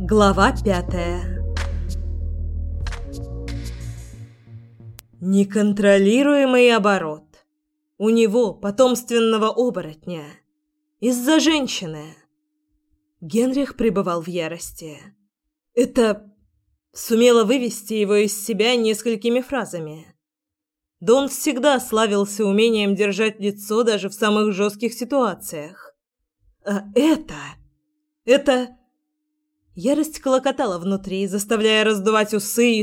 Глава 5. Неконтролируемый оборот. У него, потомственного оборотня. Из-за женщины. Генрих пребывал в ярости. Это сумело вывести его из себя несколькими фразами. Да он всегда славился умением держать лицо даже в самых жестких ситуациях. А это... Ярость клокотала внутри, заставляя раздувать усы и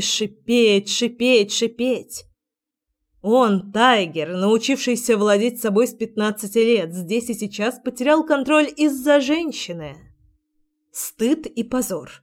шипеть. Он, Тайгер, научившийся владеть собой с 15 лет, здесь и сейчас потерял контроль из-за женщины. Стыд и позор.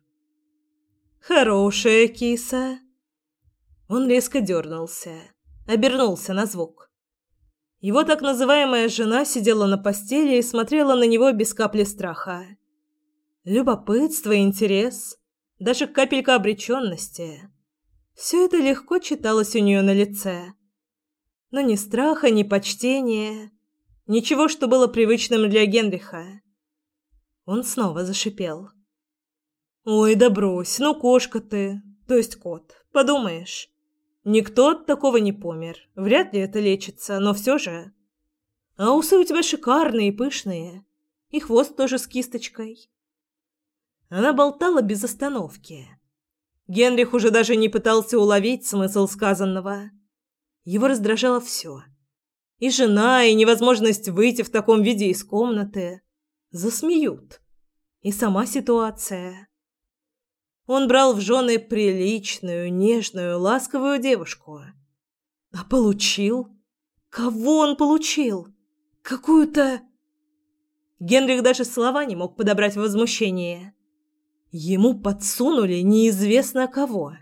«Хорошая киса». Он резко дернулся, обернулся на звук. Его так называемая жена сидела на постели и смотрела на него без капли страха. Любопытство, интерес, даже капелька обреченности. Все это легко читалось у нее на лице. Но ни страха, ни почтения, ничего, что было привычным для Генриха. Он снова зашипел. «Ой, да брось, ну кошка ты, то есть кот, подумаешь. Никто от такого не помер, вряд ли это лечится, но все же. А усы у тебя шикарные и пышные, и хвост тоже с кисточкой». Она болтала без остановки. Генрих уже даже не пытался уловить смысл сказанного. Его раздражало все. И жена, и невозможность выйти в таком виде из комнаты. Засмеют. И сама ситуация. Он брал в жены приличную, нежную, ласковую девушку. А получил? Кого он получил? Какую-то... Генрих даже слова не мог подобрать в возмущении. Ему подсунули неизвестно кого.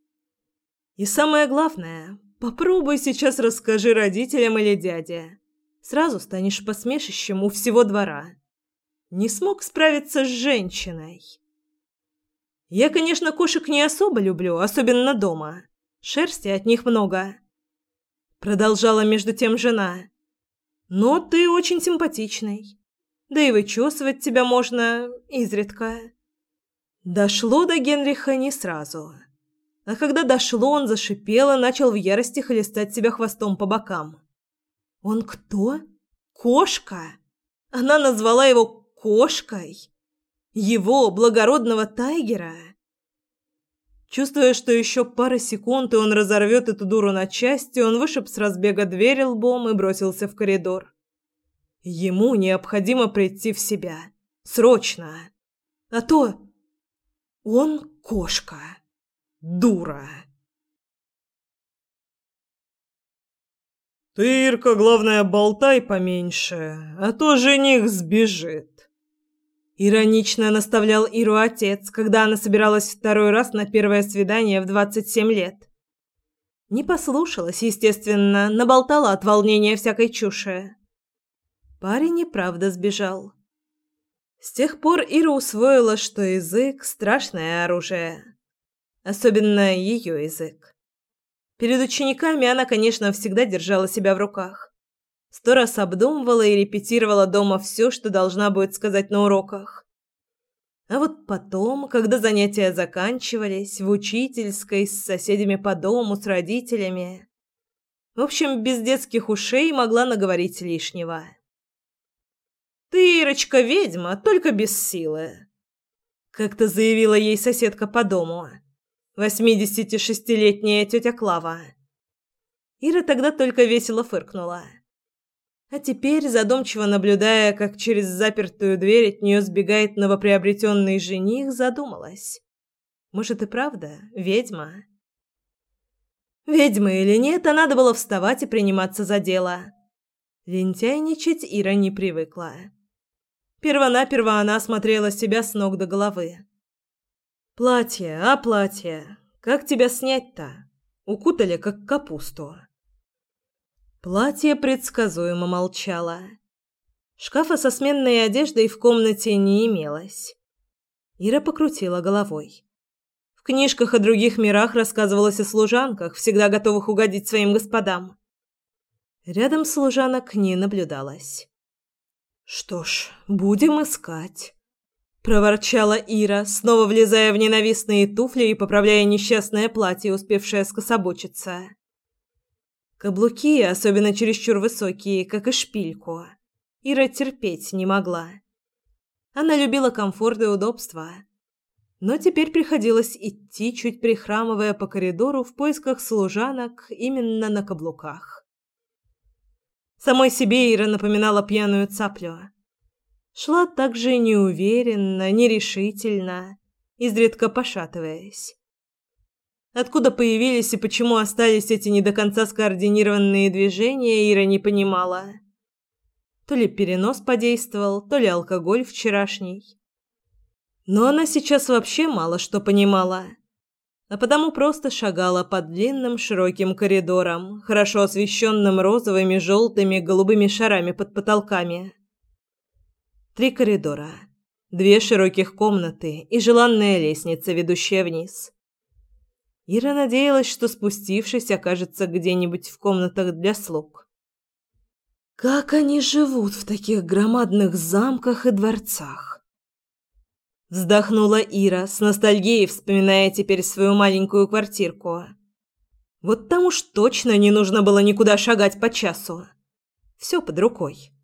И самое главное, попробуй сейчас расскажи родителям или дяде. Сразу станешь посмешищем у всего двора. Не смог справиться с женщиной. Я, конечно, кошек не особо люблю, особенно дома. Шерсти от них много. Продолжала между тем жена. Но ты очень симпатичный. Да и вычесывать тебя можно изредка. Дошло до Генриха не сразу. А когда дошло, он зашипел и начал в ярости хлестать себя хвостом по бокам. Он кто? Кошка? Она назвала его кошкой? Его, благородного Тайгера? Чувствуя, что еще пара секунд, и он разорвет эту дуру на части, он вышиб с разбега дверь лбом и бросился в коридор. Ему необходимо прийти в себя. Срочно. А то... Он кошка. Дура. Ты, Ирка, главное, болтай поменьше, а то жених сбежит. Иронично наставлял Иру отец, когда она собиралась второй раз на первое свидание в 27 лет. Не послушалась, естественно, наболтала от волнения всякой чуши. Парень и правда сбежал. С тех пор Ира усвоила, что язык – страшное оружие. Особенно ее язык. Перед учениками она, конечно, всегда держала себя в руках. 100 раз обдумывала и репетировала дома все, что должна будет сказать на уроках. А вот потом, когда занятия заканчивались, в учительской, с соседями по дому, с родителями. В общем, без детских ушей могла наговорить лишнего. «Ты, Ирочка, ведьма, только без силы», — как-то заявила ей соседка по дому, 86-летняя тетя Клава. Ира тогда только весело фыркнула. А теперь, задумчиво наблюдая, как через запертую дверь от нее сбегает новоприобретенный жених, задумалась. Может и правда ведьма? Ведьма или нет, а надо было вставать и приниматься за дело. Лентяйничать Ира не привыкла. Первонаперво она осмотрела себя с ног до головы. «Платье, а платье? Как тебя снять-то? Укутали, как капусту». Платье предсказуемо молчало. Шкафа со сменной одеждой в комнате не имелось. Ира покрутила головой. В книжках о других мирах рассказывалось о служанках, всегда готовых угодить своим господам. Рядом служанок не наблюдалось. Что ж, будем искать. проворчала Ира, снова влезая в ненавистные туфли и поправляя несчастное платье, успевшее скособочиться. Каблуки, особенно чересчур высокие, как и шпильку, Ира терпеть не могла. Она любила комфорт и удобство, но теперь приходилось идти, чуть прихрамывая по коридору в поисках служанок именно на каблуках. Самой себе Ира напоминала пьяную цаплю. Шла так же неуверенно, нерешительно, изредка пошатываясь. Откуда появились и почему остались эти не до конца скоординированные движения, Ира не понимала. То ли перенос подействовал, то ли алкоголь вчерашний. Но она сейчас вообще мало что понимала, а потому просто шагала по длинным широким коридорам, хорошо освещенным розовыми, желтыми, голубыми шарами под потолками. 3 коридора, 2 широких комнаты и желанная лестница, ведущая вниз. Ира надеялась, что, спустившись, окажется где-нибудь в комнатах для слуг. Как они живут в таких громадных замках и дворцах? Вздохнула Ира, с ностальгией вспоминая теперь свою маленькую квартирку. Вот там уж точно не нужно было никуда шагать по часу. Все под рукой.